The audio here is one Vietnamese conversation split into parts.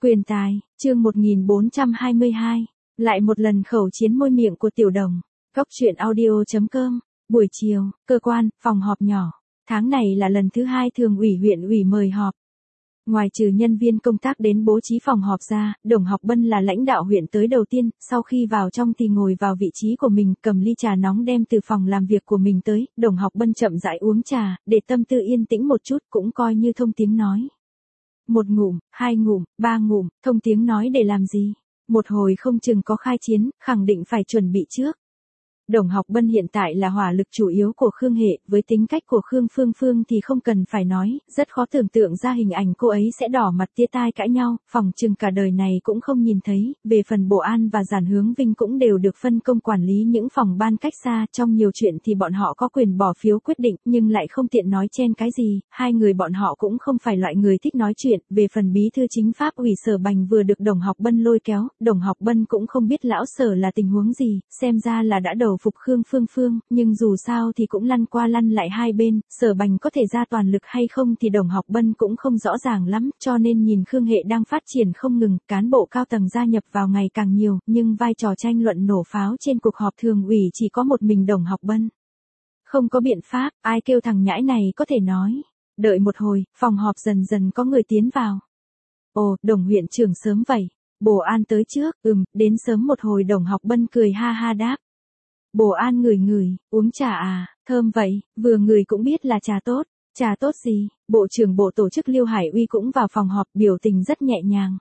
Quyền tài, chương 1422. Lại một lần khẩu chiến môi miệng của Tiểu Đồng. Góc truyện audio.com. Buổi chiều, cơ quan, phòng họp nhỏ. Tháng này là lần thứ 2 thường ủy huyện ủy mời họp. Ngoài trừ nhân viên công tác đến bố trí phòng họp ra, Đồng Học Bân là lãnh đạo huyện tới đầu tiên, sau khi vào trong thì ngồi vào vị trí của mình, cầm ly trà nóng đem từ phòng làm việc của mình tới, Đồng Học Bân chậm rãi uống trà, để tâm tư yên tĩnh một chút cũng coi như thông tiếng nói. Một ngụm, hai ngụm, ba ngụm, thông tiếng nói để làm gì? Một hồi không chừng có khai chiến, khẳng định phải chuẩn bị trước. Đồng Học Bân hiện tại là hỏa lực chủ yếu của Khương Hệ, với tính cách của Khương Phương Phương thì không cần phải nói, rất khó tưởng tượng ra hình ảnh cô ấy sẽ đỏ mặt tia tai cãi nhau, phòng chừng cả đời này cũng không nhìn thấy. Về phần Bộ An và Giản Hướng Vinh cũng đều được phân công quản lý những phòng ban cách xa, trong nhiều chuyện thì bọn họ có quyền bỏ phiếu quyết định, nhưng lại không tiện nói chen cái gì, hai người bọn họ cũng không phải loại người thích nói chuyện. Về phần bí thư chính pháp ủy Sở Bành vừa được Đồng Học Bân lôi kéo, Đồng Học Bân cũng không biết lão Sở là tình huống gì, xem ra là đã đầu phục Khương Phương Phương, nhưng dù sao thì cũng lăn qua lăn lại hai bên, Sở Bành có thể ra toàn lực hay không thì Đồng Học Bân cũng không rõ ràng lắm, cho nên nhìn Khương Hệ đang phát triển không ngừng, cán bộ cao tầng gia nhập vào ngày càng nhiều, nhưng vai trò tranh luận nổ pháo trên cuộc họp thường ủy chỉ có một mình Đồng Học Bân. Không có biện pháp, ai kêu thằng nhãi này có thể nói. Đợi một hồi, phòng họp dần dần có người tiến vào. Ồ, Đồng huyện trưởng sớm vậy. Bồ An tới trước, đến sớm một hồi. Đồng Học Bân cười ha ha đáp. Bồ An ngửi, uống trà à, thơm vậy, vừa ngửi cũng biết là trà tốt. Trà tốt gì? Bộ trưởng bộ tổ chức Liêu Hải Uy cũng vào phòng họp, biểu tình rất nhẹ nhàng.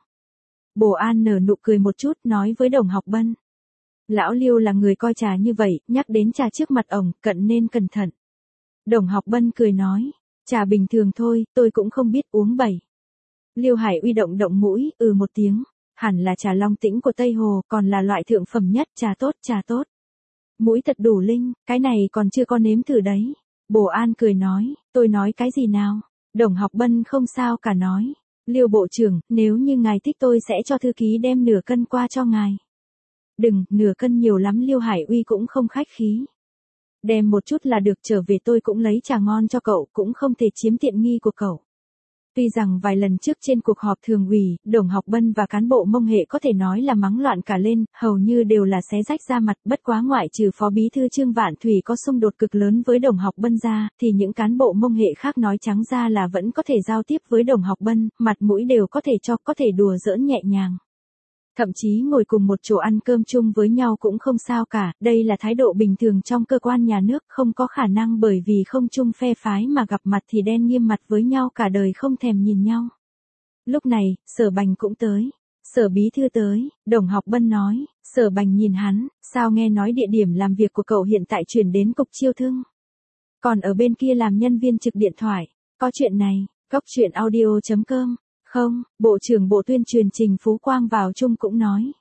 Bồ An nở nụ cười một chút, nói với Đồng Học Bân. Lão Liêu là người coi trà như vậy, nhắc đến trà trước mặt ổng, cận nên cẩn thận. Đồng Học Bân cười nói, trà bình thường thôi, tôi cũng không biết uống bậy. Liêu Hải Uy động mũi, một tiếng, hẳn là trà Long Tĩnh của Tây Hồ, còn là loại thượng phẩm nhất, trà tốt. Mũi thật đủ linh, cái này còn chưa có nếm thử đấy. Bồ An cười nói, tôi nói cái gì nào? Đồng Học Bân không sao cả nói, Liêu bộ trưởng, nếu như ngài thích tôi sẽ cho thư ký đem nửa cân qua cho ngài. Đừng, nửa cân nhiều lắm. Liêu Hải Uy cũng không khách khí. Đem một chút là được, trở về tôi cũng lấy trà ngon cho cậu, cũng không thể chiếm tiện nghi của cậu. Tuy rằng vài lần trước trên cuộc họp thường ủy, Đồng Học Bân và cán bộ Mông Hệ có thể nói là mắng loạn cả lên, hầu như đều là xé rách ra mặt, bất quá ngoại trừ Phó Bí thư Trương Vạn Thủy có xung đột cực lớn với Đồng Học Bân ra, thì những cán bộ Mông Hệ khác nói trắng ra là vẫn có thể giao tiếp với Đồng Học Bân, mặt mũi đều có thể cho, có thể đùa giỡn nhẹ nhàng. Thậm chí ngồi cùng một chỗ ăn cơm chung với nhau cũng không sao cả, đây là thái độ bình thường trong cơ quan nhà nước, không có khả năng bởi vì không chung phe phái mà gặp mặt thì đen nghiêm mặt với nhau cả đời không thèm nhìn nhau. Lúc này, Sở Bành cũng tới. Sở Bí thư tới, Đồng Học Bân nói, Sở Bành nhìn hắn, sao nghe nói địa điểm làm việc của cậu hiện tại chuyển đến cục chiêu thương. Còn ở bên kia làm nhân viên trực điện thoại, có chuyện này, góc truyện audio.com. Không, Bộ trưởng Bộ Tuyên truyền Trình Phú Quang vào chung cũng nói.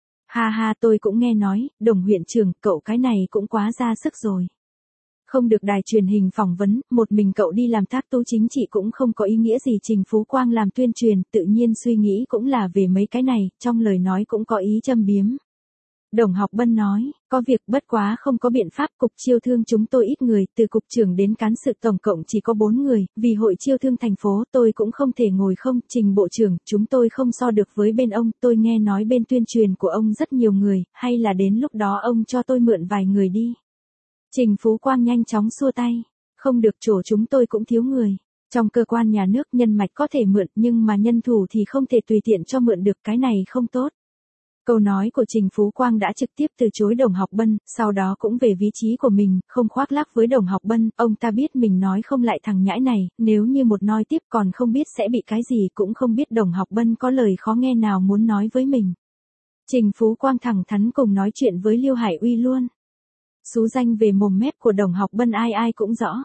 Ha, tôi cũng nghe nói, Đồng huyện trưởng, cậu cái này cũng quá ra sức rồi. Không được đài truyền hình phỏng vấn, một mình cậu đi làm tác tố chính trị cũng không có ý nghĩa gì. Trình Phú Quang làm tuyên truyền, tự nhiên suy nghĩ cũng là về mấy cái này, trong lời nói cũng có ý châm biếm. Đồng Học Bân nói, có việc bất quá không có biện pháp, cục chiêu thương chúng tôi ít người, từ cục trưởng đến cán sự tổng cộng chỉ có 4 người, vì hội chiêu thương thành phố tôi cũng không thể ngồi không. Trình bộ trưởng, chúng tôi không so được với bên ông, tôi nghe nói bên tuyên truyền của ông rất nhiều người, hay là đến lúc đó ông cho tôi mượn vài người đi. Trình Phú Quang nhanh chóng xua tay, không được, chỗ chúng tôi cũng thiếu người. Trong cơ quan nhà nước nhân mạch có thể mượn, nhưng mà nhân thủ thì không thể tùy tiện cho mượn được, cái này không tốt. Câu nói của Trình Phú Quang đã trực tiếp từ chối Đồng Học Bân, sau đó cũng về vị trí của mình, không khoác lác với Đồng Học Bân, ông ta biết mình nói không lại thằng nhãi này, nếu như một nói tiếp còn không biết sẽ bị cái gì, cũng không biết Đồng Học Bân có lời khó nghe nào muốn nói với mình. Trình Phú Quang thẳng thắn cùng nói chuyện với Liêu Hải Uy luôn. Xú danh về mồm mép của Đồng Học Bân ai cũng rõ.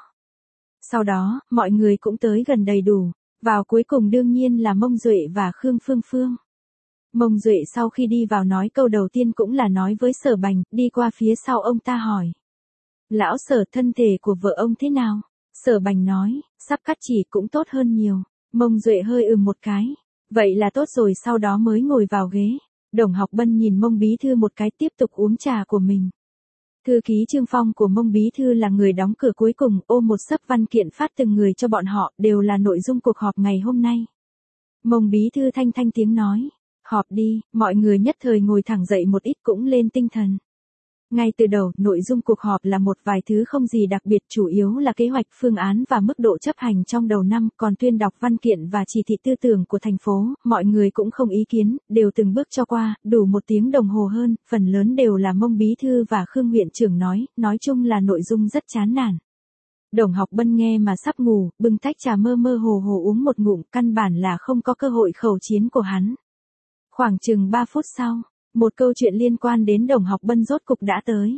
Sau đó, mọi người cũng tới gần đầy đủ, vào cuối cùng đương nhiên là Mông Duệ và Khương Phương Phương. Mông Duệ sau khi đi vào nói câu đầu tiên cũng là nói với Sở Bành, đi qua phía sau ông ta hỏi. Lão Sở, thân thể của vợ ông thế nào? Sở Bành nói, sắp cắt chỉ cũng tốt hơn nhiều. Mông Duệ hơi một cái. Vậy là tốt rồi, sau đó mới ngồi vào ghế. Đồng Học Bân nhìn Mông Bí thư một cái, tiếp tục uống trà của mình. Thư ký Trương Phong của Mông Bí thư là người đóng cửa cuối cùng, ôm một xấp văn kiện phát từng người cho bọn họ, đều là nội dung cuộc họp ngày hôm nay. Mông bí thư thanh thanh tiếng nói. Họp đi, mọi người nhất thời ngồi thẳng dậy một ít cũng lên tinh thần. Ngay từ đầu, nội dung cuộc họp là một vài thứ không gì đặc biệt, chủ yếu là kế hoạch, phương án và mức độ chấp hành trong đầu năm, còn tuyên đọc văn kiện và chỉ thị tư tưởng của thành phố, mọi người cũng không ý kiến, đều từng bước cho qua, đủ 1 tiếng đồng hồ hơn, phần lớn đều là Mông bí thư và Khương huyện trưởng nói chung là nội dung rất chán nản. Đồng Học Bân nghe mà sắp ngủ, bưng tách trà mơ mơ hồ hồ uống một ngụm, căn bản là không có cơ hội khẩu chiến của hắn. Khoảng chừng 3 phút sau, một câu chuyện liên quan đến Đồng Học Bân rốt cục đã tới.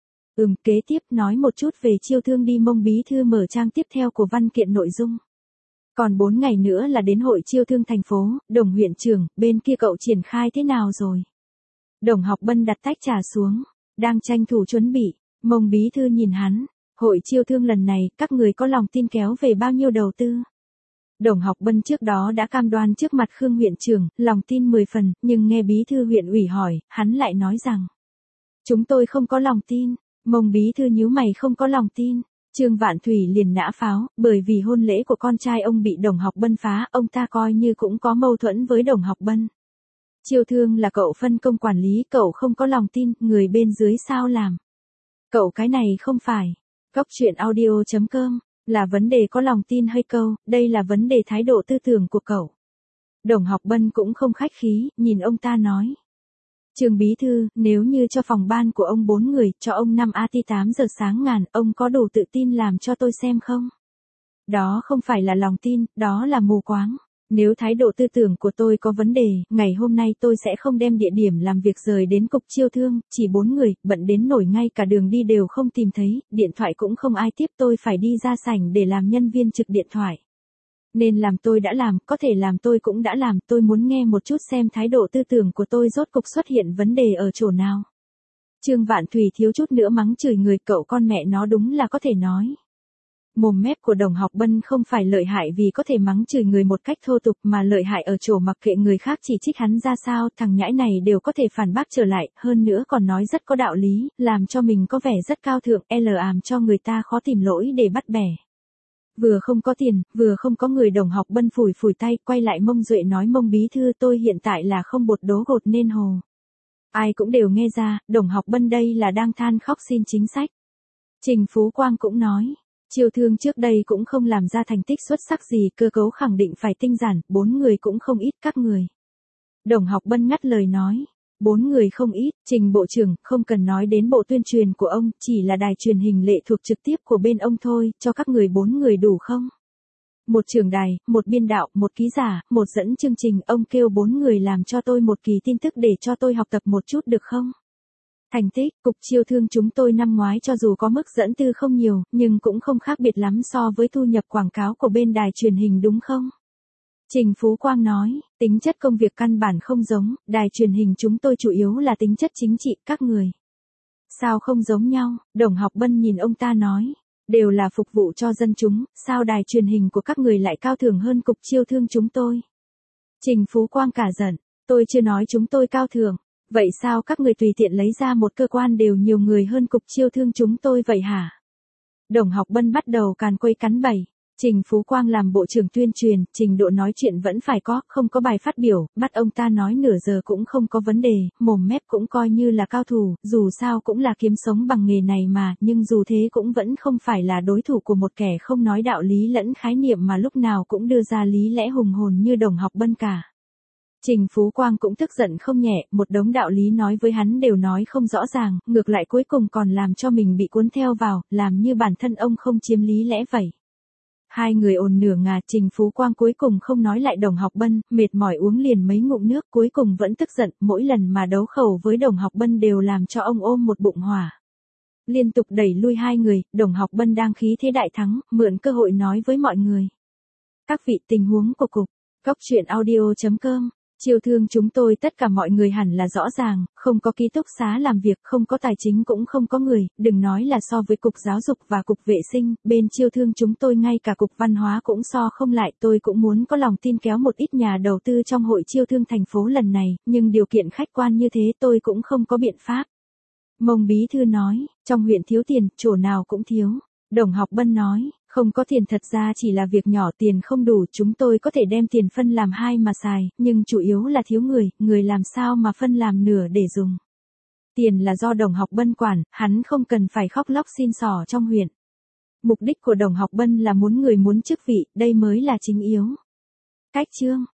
Kế tiếp nói một chút về chiêu thương đi. Mông bí thư mở trang tiếp theo của văn kiện nội dung. Còn 4 ngày nữa là đến hội chiêu thương thành phố, Đồng huyện trưởng, bên kia cậu triển khai thế nào rồi? Đồng Học Bân đặt tách trà xuống, đang tranh thủ chuẩn bị. Mông bí thư nhìn hắn, hội chiêu thương lần này, các người có lòng tin kéo về bao nhiêu đầu tư? Đồng Học Bân trước đó đã cam đoan trước mặt Khương huyện trưởng, lòng tin 10 phần, nhưng nghe bí thư huyện ủy hỏi, hắn lại nói rằng: chúng tôi không có lòng tin. Mông bí thư nhíu mày, không có lòng tin. Trương Vạn Thủy liền nã pháo, bởi vì hôn lễ của con trai ông bị Đồng Học Bân phá, ông ta coi như cũng có mâu thuẫn với Đồng Học Bân. Chiêu thương là cậu phân công quản lý, cậu không có lòng tin, người bên dưới sao làm? Cậu cái này không phải. Góc truyện audio.com, là vấn đề có lòng tin hay câu, đây là vấn đề thái độ tư tưởng của cậu. Đồng Học Bân cũng không khách khí, nhìn ông ta nói. Trương bí thư, nếu như cho phòng ban của ông 4 người, cho ông 5 AT 8 giờ sáng ngàn, ông có đủ tự tin làm cho tôi xem không? Đó không phải là lòng tin, đó là mù quáng. Nếu thái độ tư tưởng của tôi có vấn đề, ngày hôm nay tôi sẽ không đem địa điểm làm việc rời đến cục chiêu thương, chỉ 4 người, bận đến nổi ngay cả đường đi đều không tìm thấy, điện thoại cũng không ai tiếp, tôi phải đi ra sảnh để làm nhân viên trực điện thoại. Nên làm tôi đã làm, có thể làm tôi cũng đã làm, tôi muốn nghe một chút xem thái độ tư tưởng của tôi rốt cục xuất hiện vấn đề ở chỗ nào. Trương Vạn Thủy thiếu chút nữa mắng chửi người, cậu con mẹ nó đúng là có thể nói. Mồm mép của Đồng Học Bân không phải lợi hại vì có thể mắng chửi người một cách thô tục, mà lợi hại ở chỗ mặc kệ người khác chỉ trích hắn ra sao, thằng nhãi này đều có thể phản bác trở lại, hơn nữa còn nói rất có đạo lý, làm cho mình có vẻ rất cao thượng, làm cho người ta khó tìm lỗi để bắt bẻ. Vừa không có tiền, vừa không có người. Đồng Học Bân phủi phủi tay, quay lại Mông Duệ nói: Mông bí thư, tôi hiện tại là không bột đố gột nên hồ. Ai cũng đều nghe ra, Đồng Học Bân đây là đang than khóc xin chính sách. Trình Phú Quang cũng nói, chiêu thương trước đây cũng không làm ra thành tích xuất sắc gì, cơ cấu khẳng định phải tinh giản, 4 người cũng không ít các người. Đồng Học Bân ngắt lời nói, 4 người không ít, Trình Bộ trưởng, không cần nói đến bộ tuyên truyền của ông, chỉ là đài truyền hình lệ thuộc trực tiếp của bên ông thôi, cho các người 4 người đủ không? Một trưởng đài, một biên đạo, một ký giả, một dẫn chương trình, ông kêu 4 người làm cho tôi một kỳ tin tức để cho tôi học tập một chút được không? Thành tích, cục chiêu thương chúng tôi năm ngoái cho dù có mức dẫn tư không nhiều, nhưng cũng không khác biệt lắm so với thu nhập quảng cáo của bên đài truyền hình đúng không? Trình Phú Quang nói, tính chất công việc căn bản không giống, đài truyền hình chúng tôi chủ yếu là tính chất chính trị, các người. Sao không giống nhau? Đồng Học Bân nhìn ông ta nói, đều là phục vụ cho dân chúng, sao đài truyền hình của các người lại cao thượng hơn cục chiêu thương chúng tôi? Trình Phú Quang cả giận, tôi chưa nói chúng tôi cao thượng, vậy sao các người tùy tiện lấy ra một cơ quan đều nhiều người hơn cục chiêu thương chúng tôi vậy hả? Đồng Học Bân bắt đầu càn quấy cắn bẩy. Trình Phú Quang làm bộ trưởng tuyên truyền, trình độ nói chuyện vẫn phải có, không có bài phát biểu, bắt ông ta nói nửa giờ cũng không có vấn đề, mồm mép cũng coi như là cao thủ, dù sao cũng là kiếm sống bằng nghề này mà, nhưng dù thế cũng vẫn không phải là đối thủ của một kẻ không nói đạo lý lẫn khái niệm mà lúc nào cũng đưa ra lý lẽ hùng hồn như Đồng Học Bân cả. Trình Phú Quang cũng tức giận không nhẹ, một đống đạo lý nói với hắn đều nói không rõ ràng, ngược lại cuối cùng còn làm cho mình bị cuốn theo vào, làm như bản thân ông không chiếm lý lẽ vậy. Hai người ồn nửa ngà, Trình Phú Quang cuối cùng không nói lại Đồng Học Bân, mệt mỏi uống liền mấy ngụm nước, cuối cùng vẫn tức giận, mỗi lần mà đấu khẩu với Đồng Học Bân đều làm cho ông ôm một bụng hỏa. Liên tục đẩy lui hai người, Đồng Học Bân đang khí thế đại thắng, mượn cơ hội nói với mọi người. Các vị, tình huống của cục, góc truyện audio.com. Chiêu thương chúng tôi tất cả mọi người hẳn là rõ ràng, không có ký túc xá làm việc, không có tài chính cũng không có người, đừng nói là so với cục giáo dục và cục vệ sinh, bên chiêu thương chúng tôi ngay cả cục văn hóa cũng so không lại, tôi cũng muốn có lòng tin kéo một ít nhà đầu tư trong hội chiêu thương thành phố lần này, nhưng điều kiện khách quan như thế tôi cũng không có biện pháp. Mông bí thư nói, trong huyện thiếu tiền, chỗ nào cũng thiếu. Đồng Học Bân nói, Không có tiền thật ra chỉ là việc nhỏ, tiền không đủ chúng tôi có thể đem tiền phân làm hai mà xài, nhưng chủ yếu là thiếu người làm sao mà phân làm nửa để dùng. Tiền là do Đồng Học Bân quản, hắn không cần phải khóc lóc xin xỏ trong huyện. Mục đích của Đồng Học Bân là muốn người muốn chức vị, đây mới là chính yếu. Cách chương